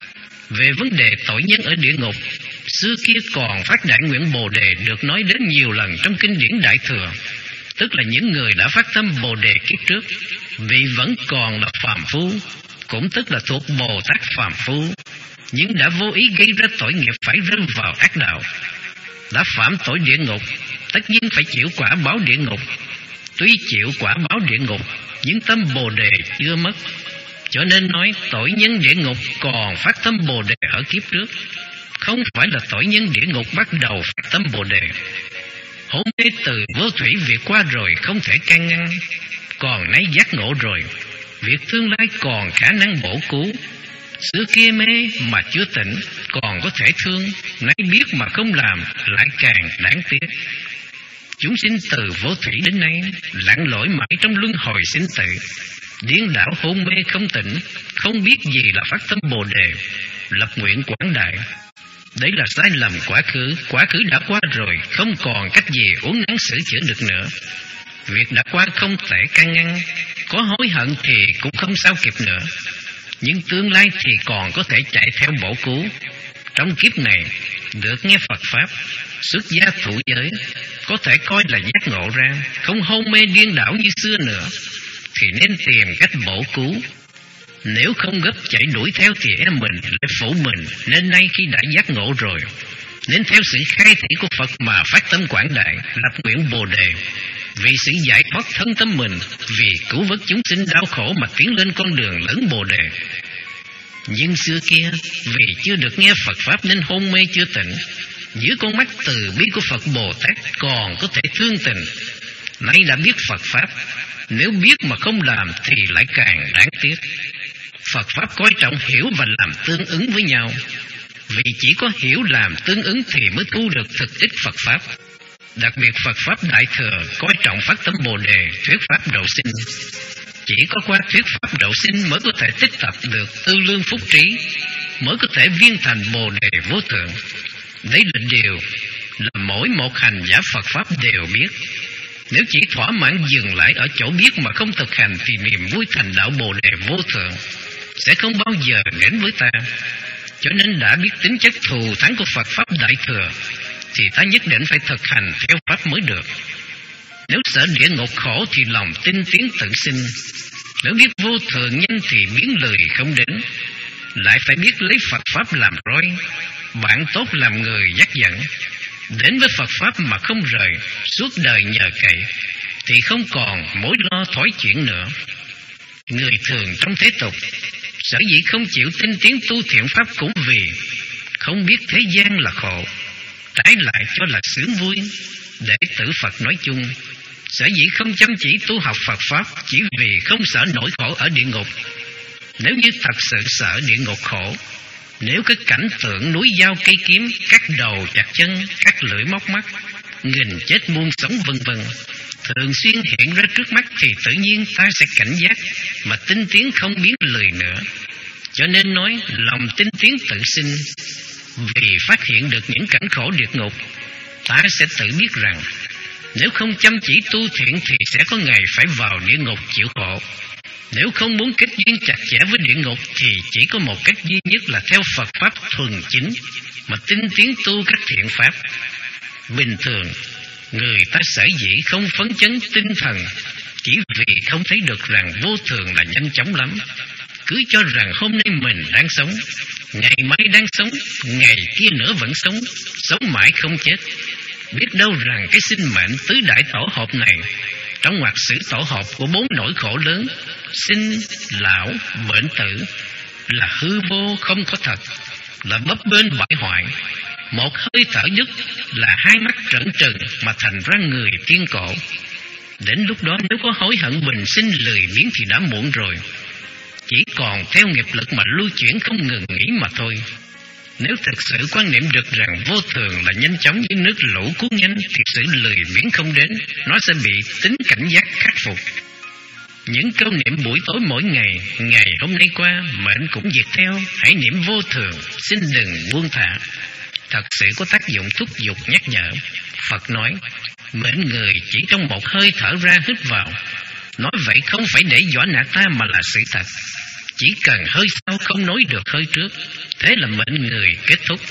S1: Về vấn đề tội nhân ở địa ngục, xưa kia còn phát đại nguyện Bồ Đề được nói đến nhiều lần trong kinh điển Đại Thừa, tức là những người đã phát tâm Bồ Đề kiếp trước, vì vẫn còn là phàm phu, cũng tức là thuộc Bồ Tát phàm phu, nhưng đã vô ý gây ra tội nghiệp phải rơi vào ác đạo, đã phạm tội địa ngục, tất nhiên phải chịu quả báo địa ngục. Tuy chịu quả báo địa ngục, nhưng tâm Bồ Đề chưa mất, cho nên nói tội nhân địa ngục còn phát tâm Bồ Đề ở kiếp trước, không phải là tội nhân địa ngục bắt đầu phát tâm Bồ Đề. Hôn mê từ vô thủy việc qua rồi không thể can ngăn, còn nay giác ngộ rồi, việc tương lai còn khả năng bổ cứu. Xưa kia mê mà chưa tỉnh, còn có thể thương, nay biết mà không làm, lại càng đáng tiếc. Chúng sinh từ vô thủy đến nay lặn lội mãi trong luân hồi sinh tử, điên đảo hôn mê không tỉnh, không biết gì là phát tâm Bồ Đề, lập nguyện quảng đại. Đấy là sai lầm quá khứ, quá khứ đã qua rồi, không còn cách gì uốn nắn sửa chữa được nữa. Việc đã qua không thể can ngăn, có hối hận thì cũng không sao kịp nữa. Nhưng tương lai thì còn có thể chạy theo bổ cứu. Trong kiếp này, được nghe Phật Pháp, xuất gia thụ giới, có thể coi là giác ngộ ra, không hôn mê điên đảo như xưa nữa, thì nên tìm cách bổ cứu. Nếu không gấp chạy đuổi theo thì em mình lại phủ mình, nên nay khi đã giác ngộ rồi, nên theo sự khai thị của Phật mà phát tâm quảng đại, lập nguyện Bồ Đề, vì sự giải thoát thân tâm mình, vì cứu vớt chúng sinh đau khổ mà tiến lên con đường lớn Bồ Đề. Nhưng xưa kia, vì chưa được nghe Phật Pháp nên hôn mê chưa tỉnh, dưới con mắt từ bi của Phật Bồ Tát còn có thể thương tình. Nay đã biết Phật Pháp, nếu biết mà không làm thì lại càng đáng tiếc. Phật Pháp coi trọng hiểu và làm tương ứng với nhau, vì chỉ có hiểu làm tương ứng thì mới thu được thực ích Phật Pháp. Đặc biệt Phật Pháp Đại Thừa coi trọng phát tâm Bồ Đề, thuyết Pháp độ sinh. Chỉ có qua thuyết Pháp độ sinh mới có thể tích tập được tư lương phúc trí, mới có thể viên thành Bồ Đề vô thượng. Đấy là điều là mỗi một hành giả Phật Pháp đều biết. Nếu chỉ thỏa mãn dừng lại ở chỗ biết mà không thực hành thì niềm vui thành đạo Bồ Đề vô thượng sẽ không bao giờ đến với ta. Cho nên đã biết tính chất thù thắng của Phật Pháp Đại Thừa thì ta nhất định phải thực hành theo Pháp mới được. Nếu sợ địa ngục khổ thì lòng tinh tiến tự sinh. Nếu biết vô thường nhanh thì biến lười không đến. Lại phải biết lấy Phật Pháp làm roi, bạn tốt làm người dắt dẫn. Đến với Phật Pháp mà không rời, suốt đời nhờ cậy, thì không còn mối lo thói chuyển nữa. Người thường trong thế tục sở dĩ không chịu tinh tiến tu thiện Pháp cũng vì không biết thế gian là khổ, trái lại cho là sướng vui. Đệ tử Phật nói chung sở dĩ không chăm chỉ tu học Phật Pháp chỉ vì không sợ nỗi khổ ở địa ngục. Nếu như thật sự sợ địa ngục khổ, nếu cái cảnh tượng núi dao cây kiếm, cắt đầu chặt chân, cắt lưỡi móc mắt, nghìn chết muôn sống vân vân thường xuyên hiện ra trước mắt thì tự nhiên ta sẽ cảnh giác mà tinh tiến không biến lười nữa. Cho nên nói lòng tinh tiến tự sinh. Vì phát hiện được những cảnh khổ địa ngục, ta sẽ tự biết rằng nếu không chăm chỉ tu thiện thì sẽ có ngày phải vào địa ngục chịu khổ. Nếu không muốn kết duyên chặt chẽ với địa ngục thì chỉ có một cách duy nhất là theo Phật Pháp thuần chính mà tinh tiến tu các thiện Pháp. Bình thường, người ta sở dĩ không phấn chấn tinh thần chỉ vì không thấy được rằng vô thường là nhanh chóng lắm. Cứ cho rằng hôm nay mình đang sống, ngày mai đang sống, ngày kia nữa vẫn sống, sống mãi không chết. Biết đâu rằng cái sinh mệnh tứ đại tổ hợp này, trong ngoặc sử tổ hợp của bốn nỗi khổ lớn, sinh, lão, bệnh tử, là hư vô không có thật, là bấp bênh bại hoại. Một hơi thở dứt là hai mắt trợn trừng mà thành ra người tiên cổ. Đến lúc đó nếu có hối hận bình sinh lười biếng thì đã muộn rồi. Chỉ còn theo nghiệp lực mà lưu chuyển không ngừng nghỉ mà thôi. Nếu thực sự quan niệm được rằng vô thường là nhanh chóng như nước lũ cuốn nhanh thì sự lười biếng không đến, nó sẽ bị tính cảnh giác khắc phục. Những câu niệm buổi tối mỗi ngày, ngày hôm nay qua, mệnh cũng diệt theo, hãy niệm vô thường, xin đừng buông thả. Thật sự có tác dụng thúc giục nhắc nhở. Phật nói, mệnh người chỉ trong một hơi thở ra hít vào. Nói vậy không phải để dọa nạt ta mà là sự thật. Chỉ cần hơi sau không nối được hơi trước, thế là mệnh người kết thúc.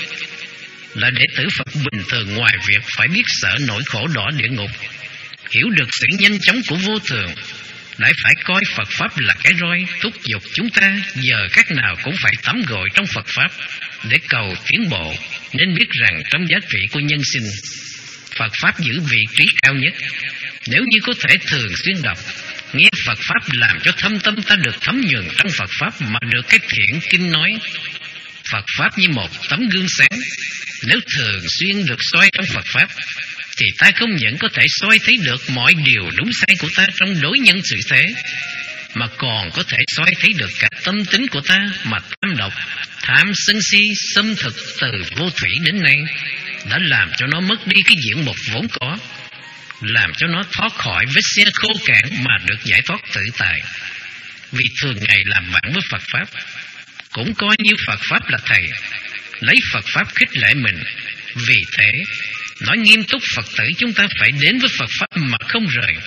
S1: Là đệ tử Phật bình thường ngoài việc phải biết sợ nỗi khổ đỏ địa ngục, hiểu được sự nhanh chóng của vô thường, lại phải coi Phật Pháp là cái roi thúc giục chúng ta giờ khác nào cũng phải tắm gội trong Phật Pháp để cầu tiến bộ. Nên biết rằng trong giá trị của nhân sinh, Phật Pháp giữ vị trí cao nhất. Nếu như có thể thường xuyên đọc, nghe Phật Pháp làm cho thâm tâm ta được thấm nhuần trong Phật Pháp mà được cái thiện kinh nói. Phật Pháp như một tấm gương sáng, nếu thường xuyên được soi trong Phật Pháp thì ta không những có thể soi thấy được mọi điều đúng sai của ta trong đối nhân xử thế, mà còn có thể soi thấy được cả tâm tính của ta mà tham độc, tham sân si xâm thực từ vô thủy đến nay đã làm cho nó mất đi cái diện mục vốn có, làm cho nó thoát khỏi vết xe khô cạn mà được giải thoát tự tại. Vì thường ngày làm bạn với Phật Pháp, cũng coi như Phật Pháp là thầy, lấy Phật Pháp khích lệ mình. Vì thế, nói nghiêm túc Phật tử chúng ta phải đến với Phật Pháp mà không rời,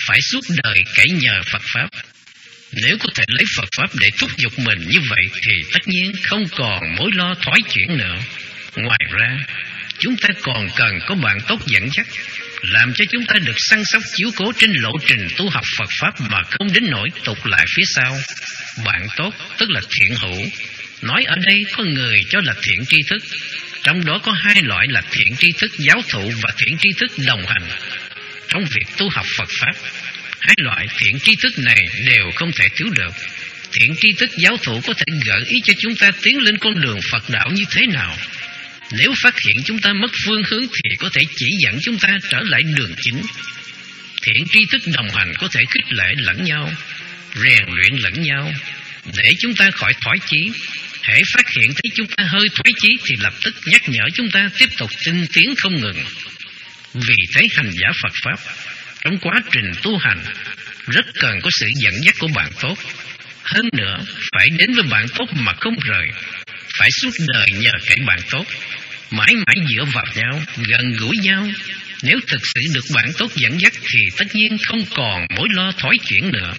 S1: phải suốt đời cậy nhờ Phật Pháp. Nếu có thể lấy Phật Pháp để thúc giục mình như vậy thì tất nhiên không còn mối lo thoái chuyển nữa. Ngoài ra, chúng ta còn cần có bạn tốt dẫn dắt, làm cho chúng ta được săn sóc chiếu cố trên lộ trình tu học Phật Pháp mà không đến nỗi tụt lại phía sau. Bạn tốt tức là thiện hữu. Nói ở đây có người cho là thiện tri thức, trong đó có hai loại là thiện tri thức giáo thụ và thiện tri thức đồng hành. Trong việc tu học Phật Pháp, hai loại thiện tri thức này đều không thể thiếu được. Thiện tri thức giáo thụ có thể gợi ý cho chúng ta tiến lên con đường Phật đạo như thế nào. Nếu phát hiện chúng ta mất phương hướng thì có thể chỉ dẫn chúng ta trở lại đường chính. Thiện tri thức đồng hành có thể khích lệ lẫn nhau, rèn luyện lẫn nhau, để chúng ta khỏi thoái chí. Hễ phát hiện thấy chúng ta hơi thoái chí thì lập tức nhắc nhở chúng ta tiếp tục tinh tiến không ngừng. Vì thế hành giả Phật Pháp trong quá trình tu hành rất cần có sự dẫn dắt của bạn tốt. Hơn nữa, phải đến với bạn tốt mà không rời, phải suốt đời nhờ cậy bạn tốt, mãi mãi dựa vào nhau, gần gũi nhau. Nếu thực sự được bạn tốt dẫn dắt thì tất nhiên không còn mối lo thoái chuyển nữa.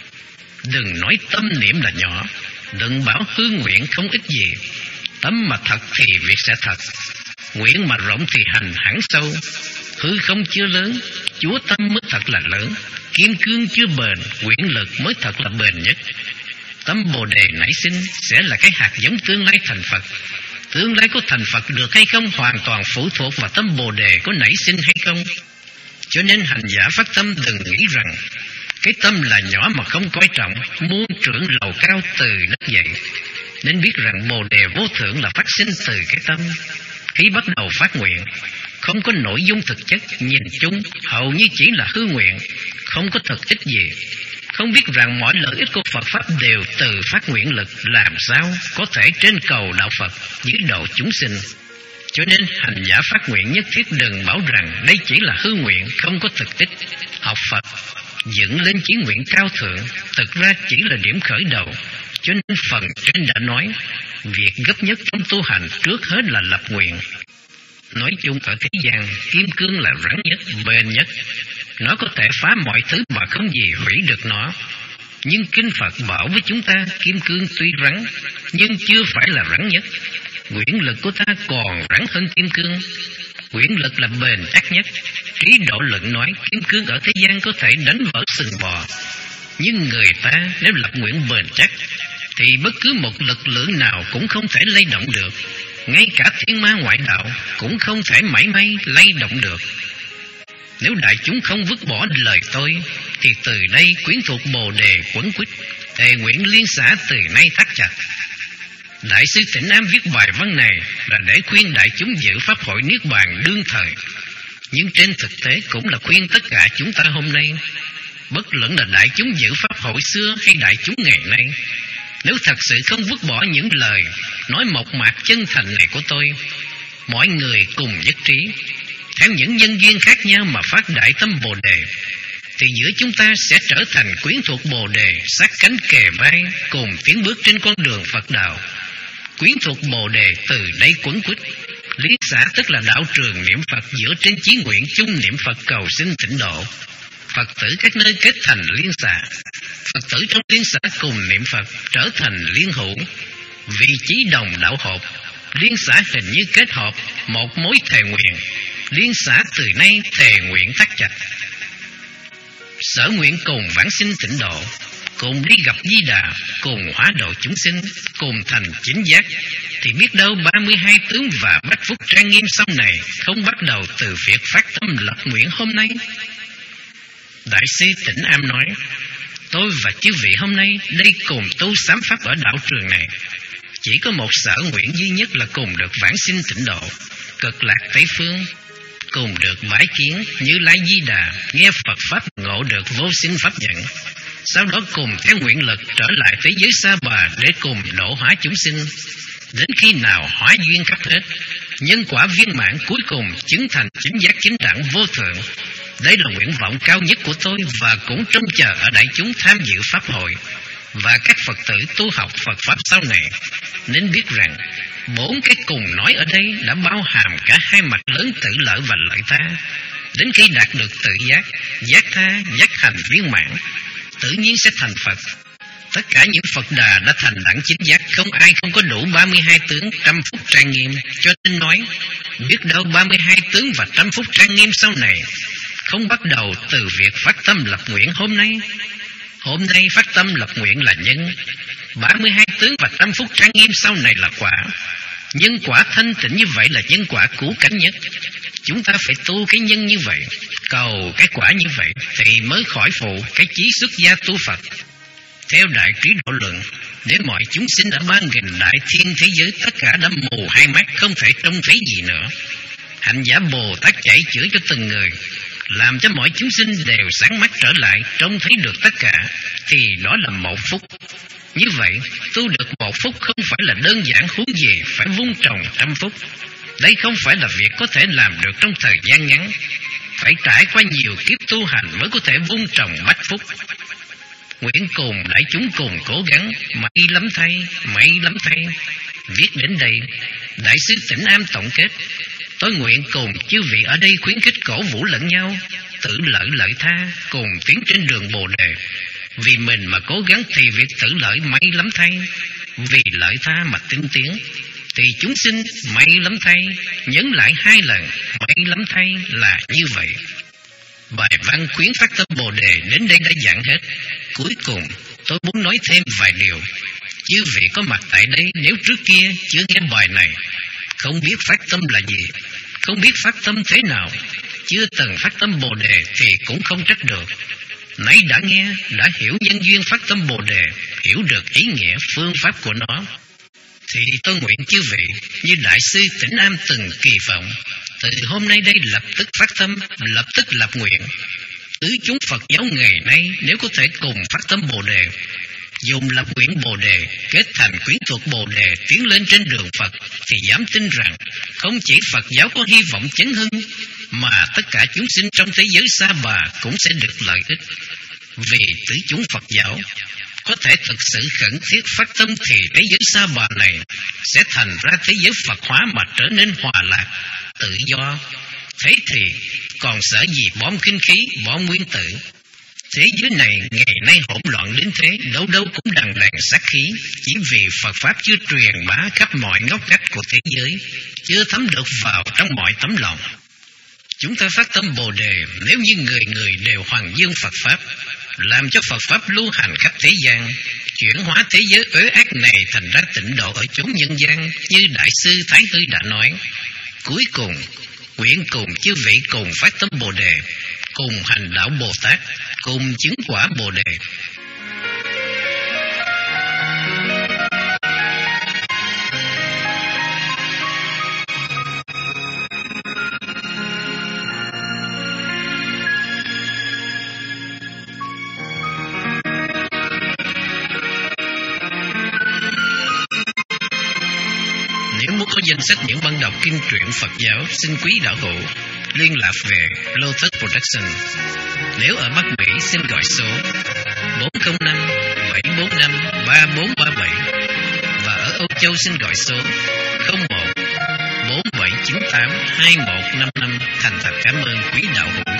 S1: Đừng nói tâm niệm là nhỏ, đừng bảo hư nguyện không ích gì. Tâm mà thật thì việc sẽ thật, nguyện mà rộng thì hành hẳn sâu. Hư không chưa lớn, Chúa tâm mới thật là lớn. Kim cương chưa bền, nguyện lực mới thật là bền nhất. Tâm Bồ Đề nảy sinh sẽ là cái hạt giống tương lai thành Phật. Tương lai có thành Phật được hay không hoàn toàn phụ thuộc vào tâm Bồ Đề có nảy sinh hay không. Cho nên hành giả phát tâm đừng nghĩ rằng cái tâm là nhỏ mà không coi trọng, muôn trưởng lầu cao từ đất dậy. Nên biết rằng Bồ Đề vô thượng là phát sinh từ cái tâm. Khi bắt đầu phát nguyện, không có nội dung thực chất, nhìn chung hầu như chỉ là hư nguyện, không có thực ích gì. Không biết rằng mọi lợi ích của Phật Pháp đều từ phát nguyện lực, làm sao có thể trên cầu đạo Phật, dưới độ chúng sinh. Cho nên hành giả phát nguyện nhất thiết đừng bảo rằng đây chỉ là hư nguyện, không có thực ích. Học Phật dựng lên chí nguyện cao thượng, thực ra chỉ là điểm khởi đầu. Cho nên phần trên đã nói, việc gấp nhất trong tu hành trước hết là lập nguyện. Nói chung ở thế gian, kim cương là rắn nhất, bền nhất. Nó có thể phá mọi thứ mà không gì hủy được nó. Nhưng Kinh Phật bảo với chúng ta, kim cương tuy rắn, nhưng chưa phải là rắn nhất. Quyển lực của ta còn rắn hơn kim cương. Quyển lực là bền chắc nhất. Trí Độ Luận nói, kim cương ở thế gian có thể đánh vỡ sừng bò. Nhưng người ta nếu lập nguyện bền chắc, thì bất cứ một lực lượng nào cũng không thể lay động được. Ngay cả thiên ma ngoại đạo cũng không thể mảy may lay động được. Nếu đại chúng không vứt bỏ lời tôi, thì từ đây quyến thuộc Bồ Đề quấn quýt, thề nguyện liên xã từ nay thắt chặt. Đại sư Tịnh Am viết bài văn này là để khuyên đại chúng giữ pháp hội Niết Bàn đương thời. Nhưng trên thực tế cũng là khuyên tất cả chúng ta hôm nay. Bất luận là đại chúng giữ pháp hội xưa hay đại chúng ngày nay, nếu thật sự không vứt bỏ những lời nói mộc mạc chân thành này của tôi, mọi người cùng nhất trí, theo những nhân duyên khác nhau mà phát đại tâm Bồ Đề, thì giữa chúng ta sẽ trở thành quyến thuộc Bồ Đề, sát cánh kề vai, cùng tiến bước trên con đường Phật đạo. Quyến thuộc Bồ Đề từ đây quấn quýt. Liên xã tức là đạo trường niệm Phật dựa trên chí nguyện chung niệm Phật cầu xin tịnh độ. Phật tử các nơi kết thành liên xã. Phật tử trong liên xã cùng niệm Phật trở thành liên hữu. Vì chí đồng đạo hợp, liên xã hình như kết hợp một mối thề nguyện. Liên xã từ nay thề nguyện thắt chặt. Sở nguyện cùng vãng sinh tịnh độ, cùng đi gặp Di Đà, cùng hóa độ chúng sinh, cùng thành chính giác, thì biết đâu ba mươi hai tướng và bách phúc trang nghiêm sau này không bắt đầu từ việc phát tâm lập nguyện hôm nay. Đại sư Tịnh Am nói, tôi và chư vị hôm nay đây cùng tu sám pháp ở đạo trường này, chỉ có một sở nguyện duy nhất là cùng được vãng sinh tịnh độ, cực lạc Tây phương, cùng được bái kiến Như Lai Di Đà, nghe Phật pháp ngộ được vô sinh pháp nhận, sau đó cùng theo nguyện lực trở lại thế giới Sa Bà để cùng độ hóa chúng sinh, đến khi nào hóa duyên khắp hết, nhân quả viên mãn cuối cùng chứng thành chính giác chính đẳng vô thượng. Đây là nguyện vọng cao nhất của tôi và cũng trông chờ ở đại chúng tham dự pháp hội và các Phật tử tu học Phật pháp sau này. Nên biết rằng bốn cái cùng nói ở đây đã bao hàm cả hai mặt lớn tự lợi và lợi ta. Đến khi đạt được tự giác, giác tha, giác hành viên mãn, tự nhiên sẽ thành Phật. Tất cả những Phật Đà đã thành đẳng chính giác, không ai không có đủ ba mươi hai tướng trăm phúc trang nghiêm. Cho nên nói, biết đâu ba mươi hai tướng và trăm phúc trang nghiêm sau này không bắt đầu từ việc phát tâm lập nguyện hôm nay. Hôm nay phát tâm lập nguyện là nhân, ba mươi hai tướng và trăm phúc trang nghiêm sau này là quả. Nhân quả thanh tịnh như vậy là nhân quả cứu cánh nhất. Chúng ta phải tu cái nhân như vậy, cầu cái quả như vậy, thì mới khỏi phụ cái chí xuất gia tu Phật. Theo Đại Trí Độ Luận, để mọi chúng sinh ở ba nghìn đại thiên thế giới tất cả đã mù hai mắt, không thể trông thấy gì nữa. Hạnh giả Bồ Tát chạy chữa cho từng người, làm cho mọi chúng sinh đều sáng mắt trở lại, trông thấy được tất cả, thì đó là một phúc. Như vậy, tu được một phúc không phải là đơn giản, huống gì phải vun trồng trăm phúc. Đây không phải là việc có thể làm được trong thời gian ngắn, phải trải qua nhiều kiếp tu hành mới có thể vun trồng bách phúc. Nguyện cùng đại chúng cùng cố gắng, may lắm thay, may lắm thay. Viết đến đây, Đại sư Tĩnh Am tổng kết: tôi nguyện cùng chư vị ở đây khuyến khích cổ vũ lẫn nhau, tự lợi lợi tha, cùng tiến trên đường Bồ Đề. Vì mình mà cố gắng thì việc tự lợi may lắm thay, vì lợi tha mà tinh tiến thì chúng sinh may lắm thay. Nhấn lại hai lần, may lắm thay là như vậy. Bài văn khuyến phát tâm Bồ Đề đến đây đã giảng hết. Cuối cùng tôi muốn nói thêm vài điều. Chư vị có mặt tại đây nếu trước kia chưa nghe bài này, không biết phát tâm là gì, không biết phát tâm thế nào, chưa từng phát tâm Bồ Đề thì cũng không trách được. Nãy đã nghe, đã hiểu nhân duyên phát tâm Bồ Đề, hiểu được ý nghĩa phương pháp của nó, thì tôi nguyện chư vị như Đại sư Tĩnh Am từng kỳ vọng, từ hôm nay đây lập tức phát tâm, lập tức lập nguyện. Tứ chúng Phật giáo ngày nay nếu có thể cùng phát tâm Bồ Đề, dùng lập nguyện Bồ Đề, kết thành quyến thuộc Bồ Đề, tiến lên trên đường Phật, thì dám tin rằng không chỉ Phật giáo có hy vọng chấn hưng, mà tất cả chúng sinh trong thế giới Sa Bà cũng sẽ được lợi ích. Vì tứ chúng Phật giáo có thể thực sự khẩn thiết phát tâm thì thế giới Sa Bà này sẽ thành ra thế giới Phật hóa mà trở nên hòa lạc, tự do. Thế thì còn sợ gì bom kinh khí, bom nguyên tử? Thế giới này ngày nay hỗn loạn đến thế, đâu đâu cũng đằng đằng sát khí, chỉ vì Phật Pháp chưa truyền bá khắp mọi ngóc ngách của thế giới, chưa thấm được vào trong mọi tấm lòng. Chúng ta phát tâm Bồ Đề, nếu như người người đều hoàng dương Phật Pháp, làm cho Phật Pháp lưu hành khắp thế gian, chuyển hóa thế giới uế ác này thành ra tịnh độ ở chốn nhân gian, như Đại sư Thái Hư đã nói. Cuối cùng, nguyện cùng chư vị cùng phát tâm Bồ Đề, cùng hành đạo Bồ Tát, cùng chứng quả Bồ Đề. Có danh sách những băng đọc kinh truyện Phật giáo, xin quý đạo hữu liên lạc về Lotus Production. Nếu ở Bắc Mỹ xin gọi số bốn không năm bảy bốn năm ba bốn ba bảy, và ở Âu Châu xin gọi số không một bốn bảy chín tám hai một năm năm. Thành thật cảm ơn quý đạo hữu.